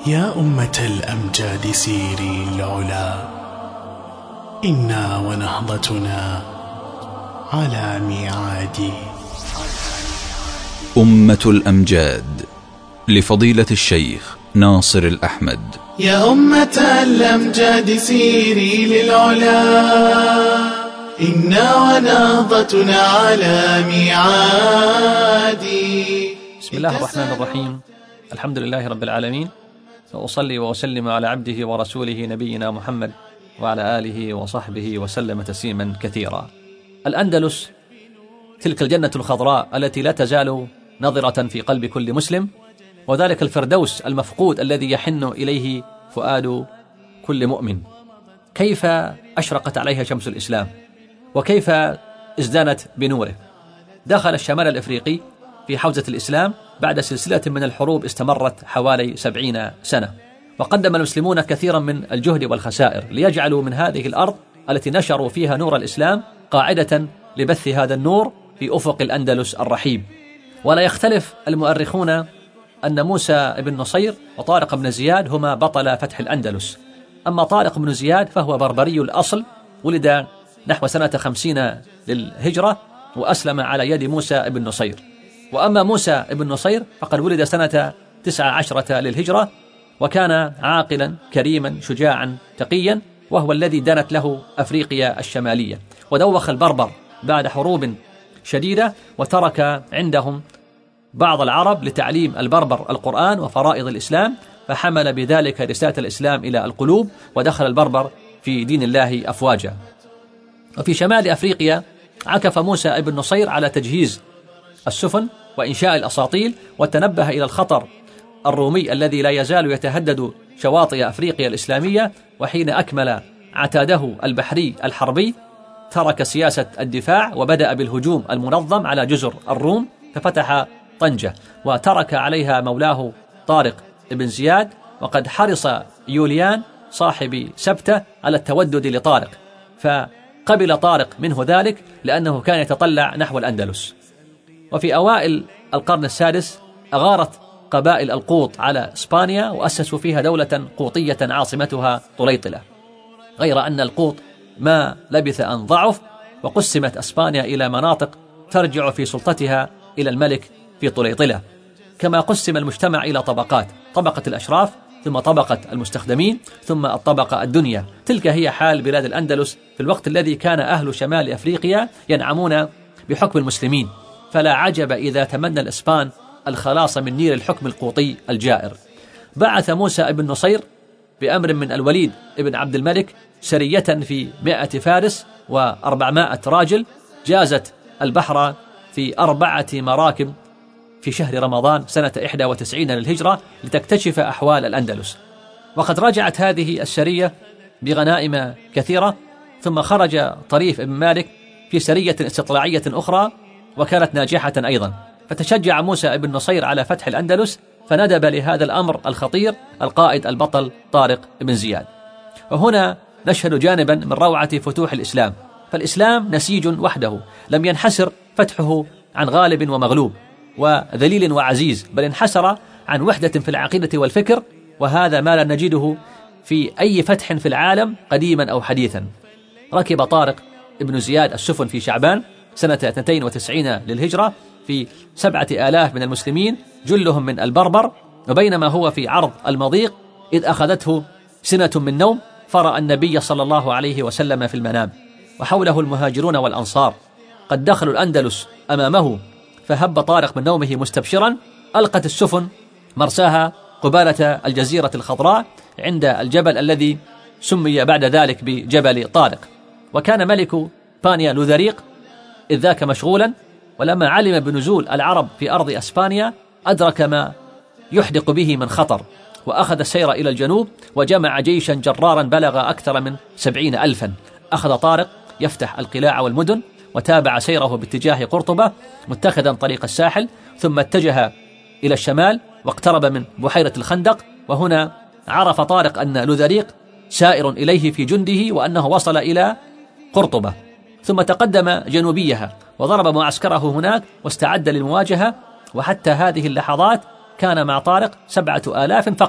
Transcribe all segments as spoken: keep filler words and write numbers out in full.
يا أمة الأمجاد سيري العلا، إنا ونهضتنا على ميعاد. أمة الأمجاد لفضيلة الشيخ ناصر الأحمد. يا أمة الأمجاد سيري للعلا، إنا ونهضتنا على ميعاد. بسم الله الرحمن الرحيم. الحمد لله رب العالمين، وأصلي وأسلم على عبده ورسوله نبينا محمد وعلى آله وصحبه وسلم تسليما كثيرا. الأندلس تلك الجنة الخضراء التي لا تزال نظرة في قلب كل مسلم، وذلك الفردوس المفقود الذي يحن إليه فؤاد كل مؤمن. كيف أشرقت عليها شمس الإسلام، وكيف ازدانت بنوره. دخل الشمال الإفريقي في حوزة الإسلام بعد سلسلة من الحروب استمرت حوالي سبعين سنة، وقدم المسلمون كثيرا من الجهد والخسائر ليجعلوا من هذه الأرض التي نشروا فيها نور الإسلام قاعدة لبث هذا النور في أفق الأندلس الرحيب. ولا يختلف المؤرخون أن موسى بن نصير وطارق بن زياد هما بطل فتح الأندلس. أما طارق بن زياد فهو بربري الأصل، ولد نحو سنة خمسين للهجرة وأسلم على يد موسى بن نصير. وأما موسى بن نصير فقد ولد سنة تسعة عشرة للهجرة، وكان عاقلا كريما شجاعا تقيا، وهو الذي دانت له أفريقيا الشمالية، ودوخ البربر بعد حروب شديدة، وترك عندهم بعض العرب لتعليم البربر القرآن وفرائض الإسلام، فحمل بذلك رسالة الإسلام إلى القلوب، ودخل البربر في دين الله أفواجا. وفي شمال أفريقيا عكف موسى بن نصير على تجهيز السفن وإنشاء الأساطيل، وتنبه إلى الخطر الرومي الذي لا يزال يتهدد شواطئ أفريقيا الإسلامية. وحين أكمل عتاده البحري الحربي ترك سياسة الدفاع وبدأ بالهجوم المنظم على جزر الروم، ففتح طنجة وترك عليها مولاه طارق بن زياد. وقد حرص يوليان صاحب سبتة على التودد لطارق، فقبل طارق منه ذلك لأنه كان يتطلع نحو الأندلس. وفي أوائل القرن السادس أغارت قبائل القوط على إسبانيا وأسسوا فيها دولة قوطية عاصمتها طليطلة، غير أن القوط ما لبث أن ضعف، وقسمت إسبانيا إلى مناطق ترجع في سلطتها إلى الملك في طليطلة. كما قسم المجتمع إلى طبقات، طبقة الأشراف، ثم طبقة المستخدمين، ثم الطبقة الدنيا. تلك هي حال بلاد الأندلس في الوقت الذي كان أهل شمال أفريقيا ينعمون بحكم المسلمين، فلا عجب إذا تمنى الإسبان الخلاص من نير الحكم القوطي الجائر. بعث موسى بن نصير بأمر من الوليد ابن عبد الملك سرية في مئة فارس وأربعمائة راجل، جازت البحر في أربعة مراكب في شهر رمضان سنة إحدى وتسعين للهجرة لتكتشف أحوال الأندلس. وقد رجعت هذه السرية بغنائم كثيرة، ثم خرج طريف بن مالك في سرية استطلاعية أخرى وكانت ناجحة أيضا، فتشجع موسى بن نصير على فتح الأندلس، فندب لهذا الأمر الخطير القائد البطل طارق بن زياد. وهنا نشهد جانبا من روعة فتوح الإسلام، فالإسلام نسيج وحده، لم ينحسر فتحه عن غالب ومغلوب وذليل وعزيز، بل انحسر عن وحدة في العقيدة والفكر، وهذا ما لا نجده في أي فتح في العالم قديما أو حديثا. ركب طارق بن زياد السفن في شعبان سنة اثنتين وتسعين للهجرة في سبعة آلاف من المسلمين جلهم من البربر، وبينما هو في عرض المضيق إذ أخذته سنة من نوم، فرأى النبي صلى الله عليه وسلم في المنام، وحوله المهاجرون والأنصار قد دخلوا الأندلس أمامه، فهب طارق من نومه مستبشرا. ألقت السفن مرساها قبالة الجزيرة الخضراء عند الجبل الذي سمي بعد ذلك بجبل طارق. وكان ملك بانيا لوذريق إذ ذاك مشغولا، ولما علم بنزول العرب في أرض أسبانيا أدرك ما يحدق به من خطر، وأخذ السير إلى الجنوب وجمع جيشا جرارا بلغ أكثر من سبعين ألفا. أخذ طارق يفتح القلاع والمدن، وتابع سيره باتجاه قرطبة متخذا طريق الساحل، ثم اتجه إلى الشمال واقترب من بحيرة الخندق. وهنا عرف طارق أن لوذريق سائر إليه في جنده وأنه وصل إلى قرطبة، ثم تقدم جنوبيها وضرب معسكره هناك واستعد للمواجهة. وحتى هذه اللحظات كان مع طارق سبعة آلاف فقط،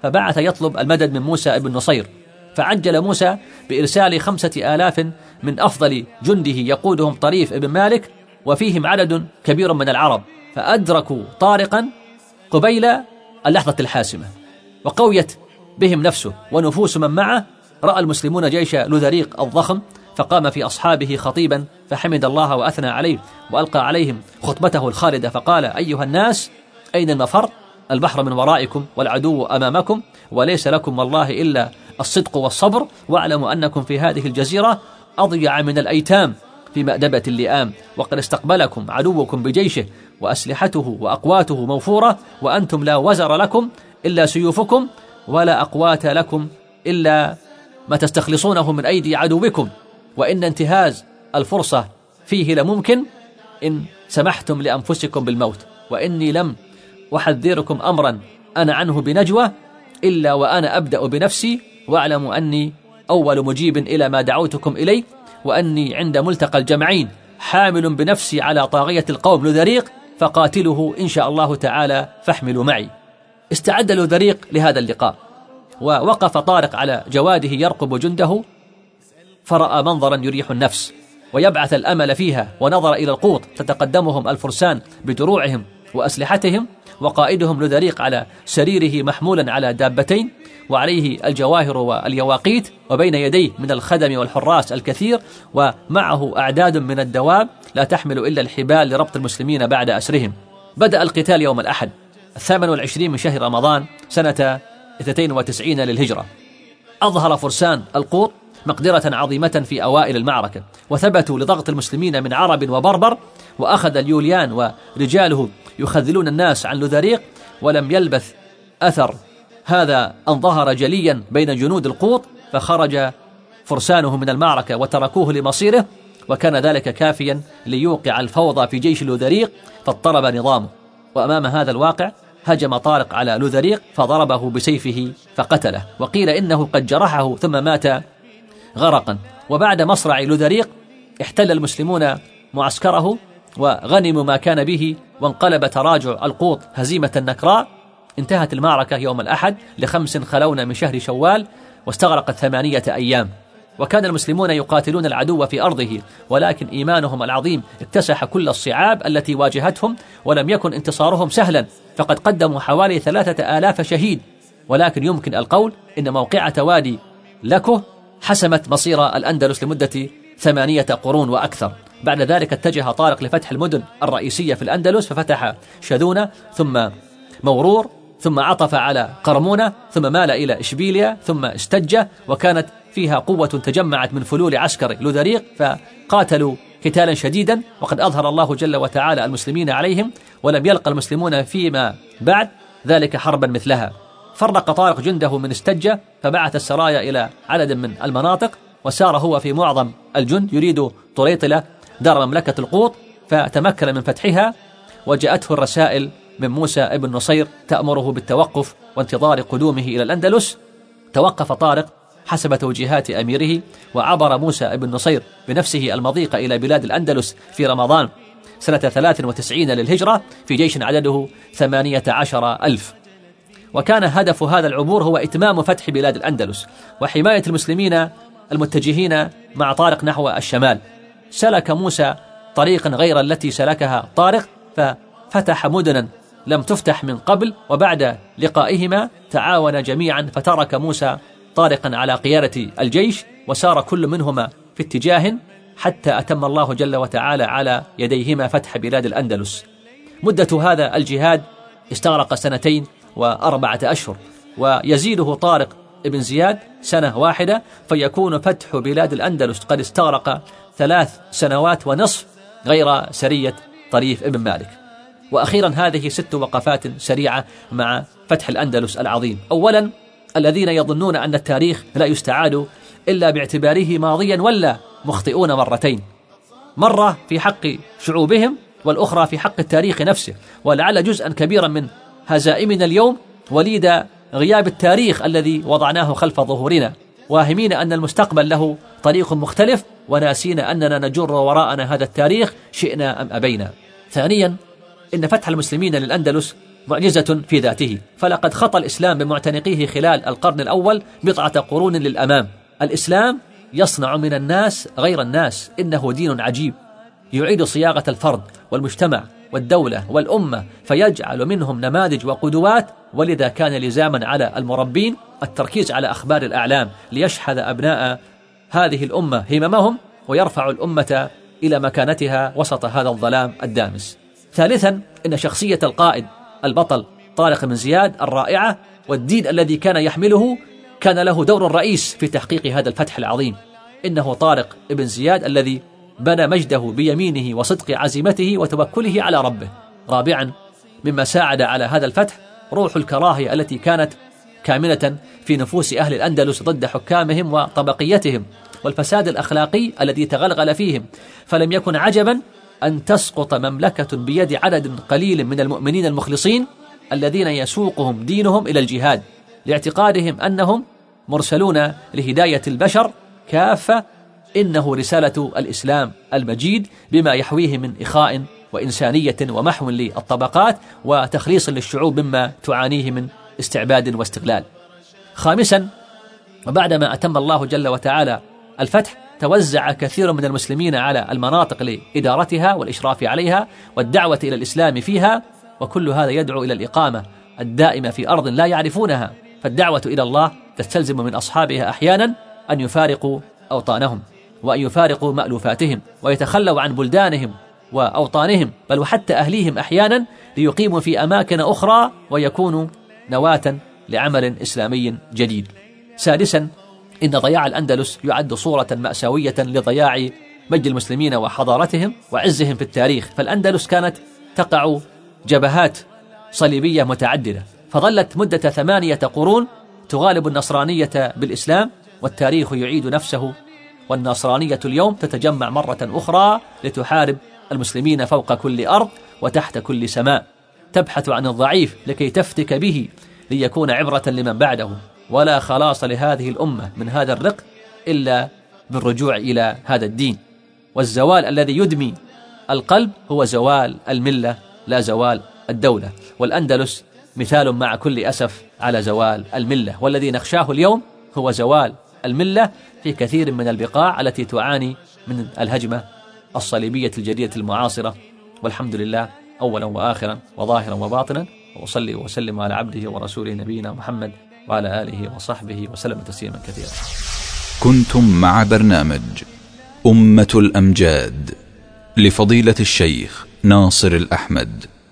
فبعث يطلب المدد من موسى بن نصير، فعجل موسى بإرسال خمسة آلاف من أفضل جنده يقودهم طريف بن مالك، وفيهم عدد كبير من العرب، فأدركوا طارقا قبيل اللحظة الحاسمة، وقويت بهم نفسه ونفوس من معه. رأى المسلمون جيش لوذريق الضخم، فقام في أصحابه خطيبا فحمد الله وأثنى عليه، وألقى عليهم خطبته الخالدة فقال: أيها الناس، أين المفر؟ البحر من ورائكم والعدو أمامكم، وليس لكم والله إلا الصدق والصبر، واعلموا أنكم في هذه الجزيرة أضيع من الأيتام في مأدبة اللئام، وقد استقبلكم عدوكم بجيشه وأسلحته وأقواته موفورة، وأنتم لا وزر لكم إلا سيوفكم، ولا أقوات لكم إلا ما تستخلصونه من أيدي عدوكم، وإن انتهاز الفرصة فيه لممكن إن سمحتم لأنفسكم بالموت، وإني لم أحذركم أمرا أنا عنه بنجوى إلا وأنا أبدأ بنفسي، واعلموا أني أول مجيب إلى ما دعوتكم إليه، وأني عند ملتقى الجمعين حامل بنفسي على طاغية القوم لوذريق، فقاتله إن شاء الله تعالى فاحملوا معي. استعد لوذريق لهذا اللقاء، ووقف طارق على جواده يرقب جنده، فرأى منظرا يريح النفس ويبعث الأمل فيها، ونظر إلى القوط تتقدمهم الفرسان بدروعهم وأسلحتهم، وقائدهم لوذريق على سريره محمولا على دابتين وعليه الجواهر واليواقيت، وبين يديه من الخدم والحراس الكثير، ومعه أعداد من الدواب لا تحمل إلا الحبال لربط المسلمين بعد أسرهم. بدأ القتال يوم الأحد الثامن والعشرين من شهر رمضان سنة اثنتين وتسعين للهجرة. أظهر فرسان القوط مقدرة عظيمة في أوائل المعركة، وثبتوا لضغط المسلمين من عرب وبربر، وأخذ اليوليان ورجاله يخذلون الناس عن لوذريق، ولم يلبث أثر هذا أن ظهر جليا بين جنود القوط، فخرج فرسانه من المعركة وتركوه لمصيره، وكان ذلك كافيا ليوقع الفوضى في جيش لوذريق، فاضطرب نظامه. وأمام هذا الواقع هجم طارق على لوذريق فضربه بسيفه فقتله، وقيل إنه قد جرحه ثم مات غرقا. وبعد مصرع لوذريق احتل المسلمون معسكره وغنموا ما كان به، وانقلب تراجع القوط هزيمة نكراء. انتهت المعركة يوم الأحد لخمس خلون من شهر شوال، واستغرقت ثمانية أيام، وكان المسلمون يقاتلون العدو في أرضه، ولكن إيمانهم العظيم اكتسح كل الصعاب التي واجهتهم، ولم يكن انتصارهم سهلا، فقد قدموا حوالي ثلاثة آلاف شهيد، ولكن يمكن القول إن موقعة وادي لكه حسمت مصير الأندلس لمدة ثمانية قرون وأكثر. بعد ذلك اتجه طارق لفتح المدن الرئيسية في الأندلس، ففتح شذونة ثم مورور، ثم عطف على قرمونة، ثم مال إلى إشبيليا، ثم استجة، وكانت فيها قوة تجمعت من فلول عسكر لوذريق، فقاتلوا قتالا شديدا، وقد أظهر الله جل وتعالى المسلمين عليهم، ولم يلقى المسلمون فيما بعد ذلك حربا مثلها. فرق طارق جنده من استجة، فبعث السرايا إلى عدد من المناطق، وسار هو في معظم الجند يريد طريطلة دار مملكة القوط، فتمكن من فتحها، وجاءته الرسائل من موسى بن نصير تأمره بالتوقف وانتظار قدومه إلى الأندلس. توقف طارق حسب توجيهات أميره، وعبر موسى بن نصير بنفسه المضيق إلى بلاد الأندلس في رمضان سنة ثلاث وتسعين للهجرة في جيش عدده ثمانية عشر ألف. وكان هدف هذا العبور هو إتمام فتح بلاد الأندلس وحماية المسلمين المتجهين مع طارق نحو الشمال. سلك موسى طريقا غير التي سلكها طارق، ففتح مدنا لم تفتح من قبل، وبعد لقائهما تعاون جميعا، فترك موسى طارقا على قيادة الجيش، وسار كل منهما في اتجاه، حتى أتم الله جل وتعالى على يديهما فتح بلاد الأندلس. مدة هذا الجهاد استغرق سنتين وأربعة أشهر، ويزيده طارق ابن زياد سنة واحدة، فيكون فتح بلاد الأندلس قد استغرق ثلاث سنوات ونصف، غير سرية طريف ابن مالك. وأخيرا هذه ست وقفات سريعة مع فتح الأندلس العظيم. أولا، الذين يظنون أن التاريخ لا يستعاد إلا باعتباره ماضيا ولا مخطئون مرتين، مرة في حق شعوبهم والأخرى في حق التاريخ نفسه، ولعل جزءا كبيرا من هزائمنا اليوم وليد غياب التاريخ الذي وضعناه خلف ظهورنا، واهمين أن المستقبل له طريق مختلف، وناسين أننا نجر وراءنا هذا التاريخ شئنا أم أبينا. ثانيا، إن فتح المسلمين للأندلس معجزة في ذاته، فلقد خطى الإسلام بمعتنقيه خلال القرن الأول بضعة قرون للأمام. الإسلام يصنع من الناس غير الناس، إنه دين عجيب يعيد صياغة الفرد والمجتمع والدولة والأمة، فيجعل منهم نماذج وقدوات. ولذا كان لزاما على المربين التركيز على أخبار الأعلام ليشحذ أبناء هذه الأمة هممهم ويرفع الأمة إلى مكانتها وسط هذا الظلام الدامس. ثالثا، إن شخصية القائد البطل طارق بن زياد الرائعة والدين الذي كان يحمله كان له دور رئيس في تحقيق هذا الفتح العظيم. إنه طارق بن زياد الذي بنى مجده بيمينه وصدق عزيمته وتوكله على ربه. رابعا، مما ساعد على هذا الفتح روح الكراهية التي كانت كامنة في نفوس أهل الأندلس ضد حكامهم وطبقيتهم، والفساد الأخلاقي الذي تغلغل فيهم، فلم يكن عجبا أن تسقط مملكة بيد عدد قليل من المؤمنين المخلصين الذين يسوقهم دينهم إلى الجهاد لاعتقادهم أنهم مرسلون لهداية البشر كافة. إنه رسالة الإسلام المجيد بما يحويه من إخاء وإنسانية ومحو للطبقات وتخليص للشعوب مما تعانيه من استعباد واستغلال. خامسا، وبعدما أتم الله جل وتعالى الفتح توزع كثير من المسلمين على المناطق لإدارتها والإشراف عليها والدعوة إلى الإسلام فيها، وكل هذا يدعو إلى الإقامة الدائمة في أرض لا يعرفونها. فالدعوة إلى الله تستلزم من أصحابها أحيانا أن يفارقوا أوطانهم وأن يفارقوا مألوفاتهم ويتخلوا عن بلدانهم وأوطانهم، بل وحتى أهليهم أحيانا ليقيموا في أماكن أخرى ويكونوا نواة لعمل إسلامي جديد. سادسا، إن ضياع الأندلس يعد صورة مأساوية لضياع مجد المسلمين وحضارتهم وعزهم في التاريخ. فالأندلس كانت تقع جبهات صليبية متعددة، فظلت مدة ثمانية قرون تغالب النصرانية بالإسلام، والتاريخ يعيد نفسه، والنصرانية اليوم تتجمع مرة أخرى لتحارب المسلمين فوق كل أرض وتحت كل سماء، تبحث عن الضعيف لكي تفتك به ليكون عبرة لمن بعده. ولا خلاص لهذه الأمة من هذا الرق إلا بالرجوع إلى هذا الدين. والزوال الذي يدمي القلب هو زوال الملة لا زوال الدولة، والأندلس مثال مع كل أسف على زوال الملة، والذي نخشاه اليوم هو زوال الملة في كثير من البقاع التي تعاني من الهجمة الصليبية الجديدة المعاصرة. والحمد لله أولا وآخرا وظاهرا وباطنا، وأصلي وسلم على عبده ورسوله نبينا محمد وعلى آله وصحبه وسلم تسليما كثيرا. كنتم مع برنامج أمة الأمجاد لفضيلة الشيخ ناصر الأحمد.